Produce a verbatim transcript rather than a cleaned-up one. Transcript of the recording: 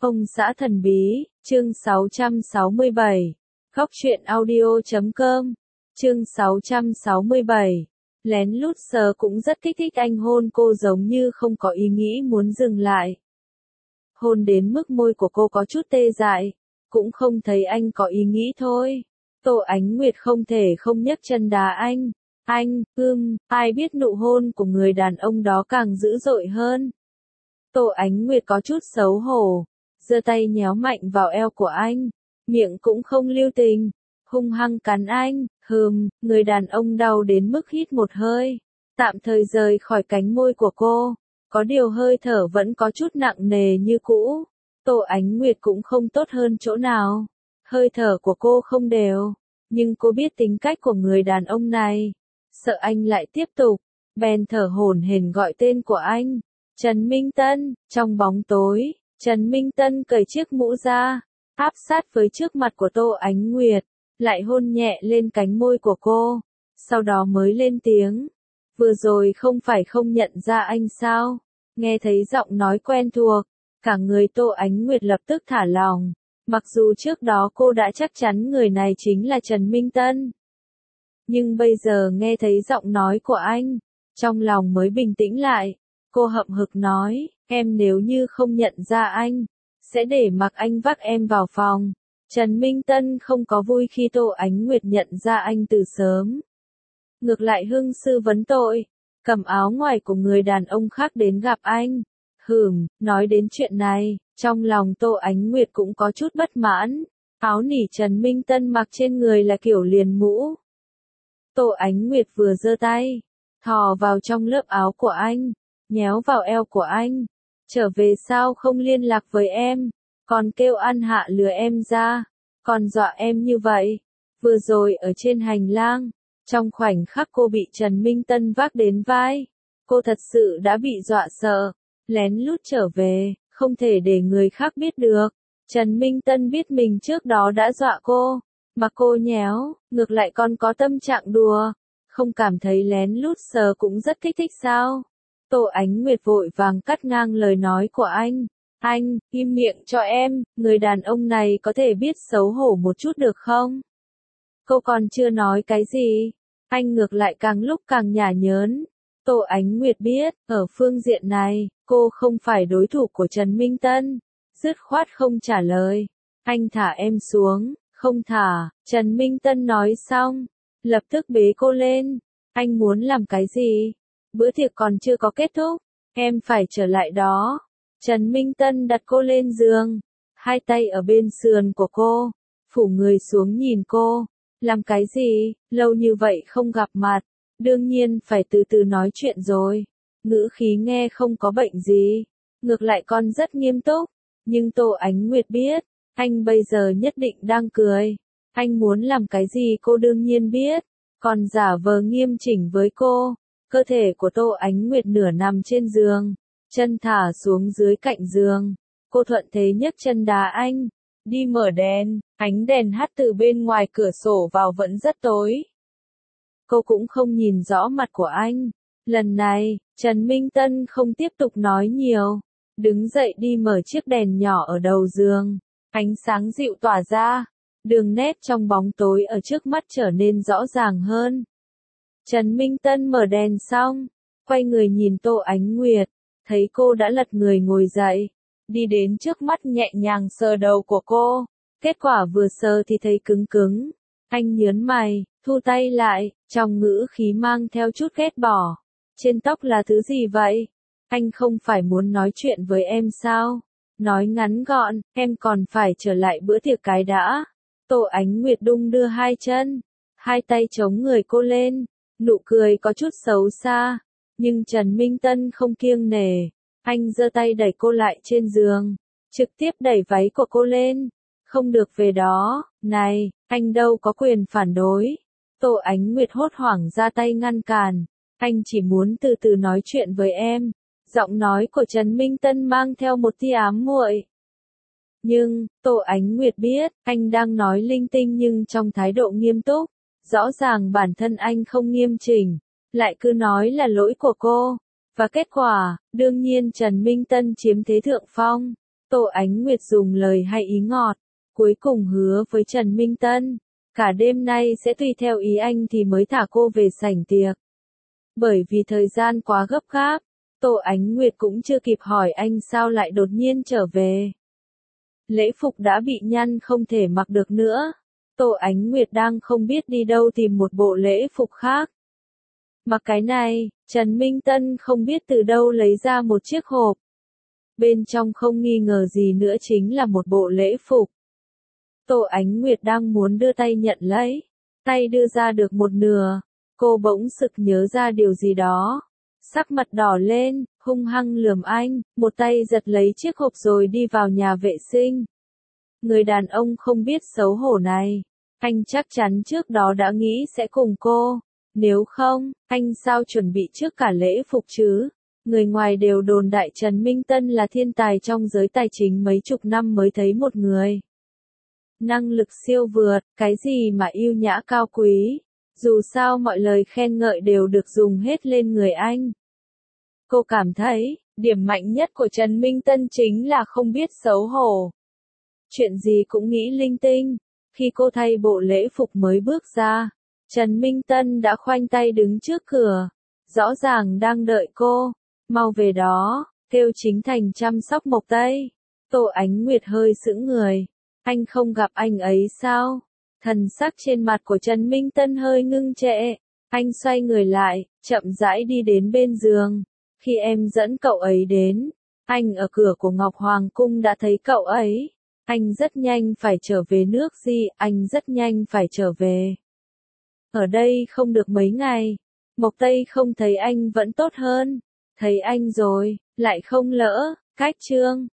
Ông xã thần bí, chương sáu trăm sáu mươi bảy. Góc truyện audio chấm com. Chương sáu trăm sáu mươi bảy. Lén lút sờ cũng rất kích thích anh hôn cô giống như không có ý nghĩ muốn dừng lại. Hôn đến mức môi của cô có chút tê dại, cũng không thấy anh có ý nghĩ thôi. Tô Ánh Nguyệt không thể không nhấc chân đá anh. Anh, ưm, ai biết nụ hôn của người đàn ông đó càng dữ dội hơn. Tô Ánh Nguyệt có chút xấu hổ, giơ tay nhéo mạnh vào eo của anh, miệng cũng không lưu tình, hung hăng cắn anh. Hừm, người đàn ông đau đến mức hít một hơi, tạm thời rời khỏi cánh môi của cô, có điều hơi thở vẫn có chút nặng nề như cũ. Tô Ánh Nguyệt cũng không tốt hơn chỗ nào, hơi thở của cô không đều, nhưng cô biết tính cách của người đàn ông này, sợ anh lại tiếp tục, bèn thở hổn hển gọi tên của anh. Trần Minh Tân. Trong bóng tối, Trần Minh Tân cởi chiếc mũ ra, áp sát với trước mặt của Tô Ánh Nguyệt, lại hôn nhẹ lên cánh môi của cô, sau đó mới lên tiếng. Vừa rồi không phải không nhận ra anh sao? Nghe thấy giọng nói quen thuộc, cả người Tô Ánh Nguyệt lập tức thả lỏng, mặc dù trước đó cô đã chắc chắn người này chính là Trần Minh Tân. Nhưng bây giờ nghe thấy giọng nói của anh, trong lòng mới bình tĩnh lại. Cô hậm hực nói, em nếu như không nhận ra anh, sẽ để mặc anh vác em vào phòng. Trần Minh Tân không có vui khi Tô Ánh Nguyệt nhận ra anh từ sớm. Ngược lại hưng sư vấn tội, cầm áo ngoài của người đàn ông khác đến gặp anh. Hừm, nói đến chuyện này, trong lòng Tô Ánh Nguyệt cũng có chút bất mãn. Áo nỉ Trần Minh Tân mặc trên người là kiểu liền mũ. Tô Ánh Nguyệt vừa giơ tay, thò vào trong lớp áo của anh, nhéo vào eo của anh. Trở về sao không liên lạc với em, còn kêu ăn hạ lừa em ra, còn dọa em như vậy. Vừa rồi ở trên hành lang, trong khoảnh khắc cô bị Trần Minh Tân vác đến vai, cô thật sự đã bị dọa sợ, lén lút trở về, không thể để người khác biết được. Trần Minh Tân biết mình trước đó đã dọa cô, mà cô nhéo, ngược lại còn có tâm trạng đùa, không cảm thấy lén lút sờ cũng rất kích thích sao? Tô Ánh Nguyệt vội vàng cắt ngang lời nói của anh. Anh, im miệng cho em, người đàn ông này có thể biết xấu hổ một chút được không? Cô còn chưa nói cái gì, anh ngược lại càng lúc càng nhả nhớn. Tô Ánh Nguyệt biết, ở phương diện này, cô không phải đối thủ của Trần Minh Tân. Dứt khoát không trả lời. Anh thả em xuống, không thả. Trần Minh Tân nói xong, lập tức bế cô lên. Anh muốn làm cái gì? Bữa tiệc còn chưa có kết thúc, em phải trở lại đó. Trần Minh Tân đặt cô lên giường, hai tay ở bên sườn của cô, phủ người xuống nhìn cô. Làm cái gì, lâu như vậy không gặp mặt, đương nhiên phải từ từ nói chuyện rồi. Ngữ khí nghe không có bệnh gì, ngược lại còn rất nghiêm túc. Nhưng Tô Ánh Nguyệt biết, anh bây giờ nhất định đang cười. Anh muốn làm cái gì cô đương nhiên biết, còn giả vờ nghiêm chỉnh với cô. Cơ thể của Tô Ánh Nguyệt nửa nằm trên giường, chân thả xuống dưới cạnh giường. Cô thuận thế nhấc chân đá anh, đi mở đèn, ánh đèn hắt từ bên ngoài cửa sổ vào vẫn rất tối. Cô cũng không nhìn rõ mặt của anh. Lần này, Trần Minh Tân không tiếp tục nói nhiều, đứng dậy đi mở chiếc đèn nhỏ ở đầu giường. Ánh sáng dịu tỏa ra, đường nét trong bóng tối ở trước mắt trở nên rõ ràng hơn. Trần Minh Tân mở đèn xong, quay người nhìn Tô Ánh Nguyệt, thấy cô đã lật người ngồi dậy, đi đến trước mắt nhẹ nhàng sờ đầu của cô. Kết quả vừa sờ thì thấy cứng cứng. Anh nhớn mày, thu tay lại, trong ngữ khí mang theo chút ghét bỏ. Trên tóc là thứ gì vậy? Anh không phải muốn nói chuyện với em sao? Nói ngắn gọn, em còn phải trở lại bữa tiệc cái đã. Tô Ánh Nguyệt đung đưa hai chân, hai tay chống người cô lên. Nụ cười có chút xấu xa, nhưng Trần Minh Tân không kiêng nể. Anh giơ tay đẩy cô lại trên giường, trực tiếp đẩy váy của cô lên. Không được về đó, này, anh đâu có quyền phản đối. Tô Ánh Nguyệt hốt hoảng ra tay ngăn cản. Anh chỉ muốn từ từ nói chuyện với em. Giọng nói của Trần Minh Tân mang theo một tia ám muội. Nhưng, Tô Ánh Nguyệt biết, anh đang nói linh tinh nhưng trong thái độ nghiêm túc. Rõ ràng bản thân anh không nghiêm chỉnh, lại cứ nói là lỗi của cô. Và kết quả, đương nhiên Trần Minh Tân chiếm thế thượng phong. Tô Ánh Nguyệt dùng lời hay ý ngọt, cuối cùng hứa với Trần Minh Tân, cả đêm nay sẽ tùy theo ý anh thì mới thả cô về sảnh tiệc. Bởi vì thời gian quá gấp gáp, Tô Ánh Nguyệt cũng chưa kịp hỏi anh sao lại đột nhiên trở về. Lễ phục đã bị nhăn không thể mặc được nữa. Tô Ánh Nguyệt đang không biết đi đâu tìm một bộ lễ phục khác. Mặc cái này, Trần Minh Tân không biết từ đâu lấy ra một chiếc hộp. Bên trong không nghi ngờ gì nữa chính là một bộ lễ phục. Tô Ánh Nguyệt đang muốn đưa tay nhận lấy, tay đưa ra được một nửa, cô bỗng sực nhớ ra điều gì đó. Sắc mặt đỏ lên, hung hăng lườm anh, một tay giật lấy chiếc hộp rồi đi vào nhà vệ sinh. Người đàn ông không biết xấu hổ này, anh chắc chắn trước đó đã nghĩ sẽ cùng cô. Nếu không, anh sao chuẩn bị trước cả lễ phục chứ? Người ngoài đều đồn đại Trần Minh Tân là thiên tài trong giới tài chính mấy chục năm mới thấy một người. Năng lực siêu vượt, cái gì mà yêu nhã cao quý. Dù sao mọi lời khen ngợi đều được dùng hết lên người anh. Cô cảm thấy, điểm mạnh nhất của Trần Minh Tân chính là không biết xấu hổ. Chuyện gì cũng nghĩ linh tinh. Khi cô thay bộ lễ phục mới bước ra, Trần Minh Tân đã khoanh tay đứng trước cửa. Rõ ràng đang đợi cô. Mau về đó, kêu Chính Thành chăm sóc Mộc Tây. Tô Ánh Nguyệt hơi sững người. Anh không gặp anh ấy sao? Thần sắc trên mặt của Trần Minh Tân hơi ngưng trệ. Anh xoay người lại, chậm rãi đi đến bên giường. Khi em dẫn cậu ấy đến, anh ở cửa của Ngọc Hoàng Cung đã thấy cậu ấy. Anh rất nhanh phải trở về nước Di, anh rất nhanh phải trở về. Ở đây không được mấy ngày, Mộc Tây không thấy anh vẫn tốt hơn. Thấy anh rồi, lại không lỡ, cách chương.